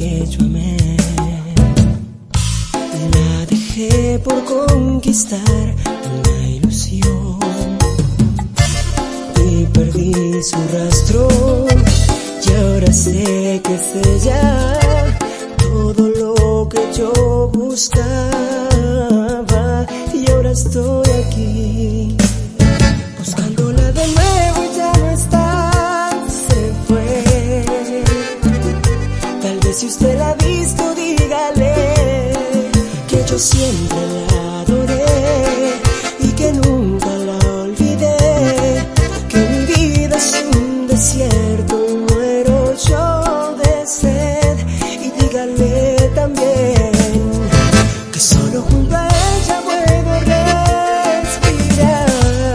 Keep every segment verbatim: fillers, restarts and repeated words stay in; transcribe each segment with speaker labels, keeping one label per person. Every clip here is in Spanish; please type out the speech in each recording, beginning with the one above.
Speaker 1: que yo amé. La dejé por conquistar una ilusión y perdí su rastro, y ahora sé que es ella todo lo que yo buscaba, y ahora estoy aquí buscándola de nuevo y ya no está, se fue. Tal vez si usted la ha visto, dígale que yo siempre la adoré y que nunca la olvidé, que mi vida es un desierto y muero yo de sed. Y dígale también que solo junto a ella puedo respirar.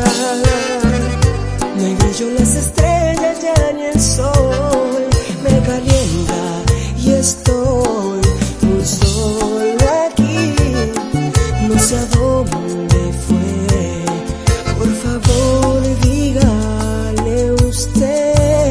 Speaker 1: No hay brillo en las estrellas ya ni el sol me calienta y estoy muy solo aquí. No sé a dónde fue, por favor dígale usted.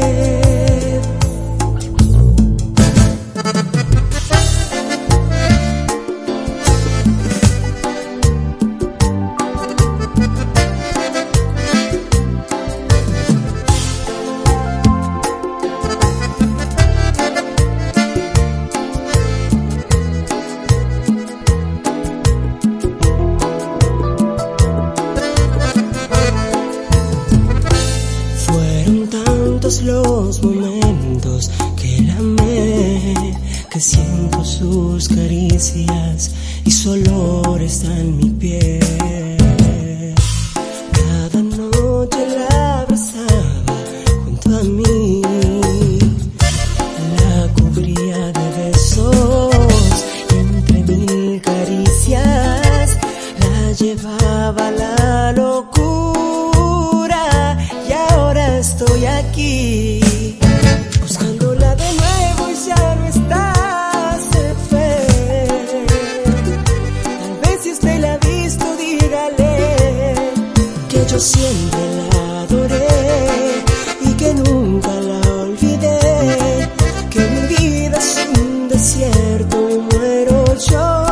Speaker 1: Los momentos que la amé, que siento sus caricias y su olor está en mi piel. Cada noche la abrazaba junto a mí, la cubría de besos y entre mil caricias la llevaba a la locura, y ahora estoy aquí buscándola de nuevo y ya no está, se fue. Tal vez si usted la ha visto, dígale que yo siempre la adoré y que nunca la olvidé, que mi vida es un desierto y muero yo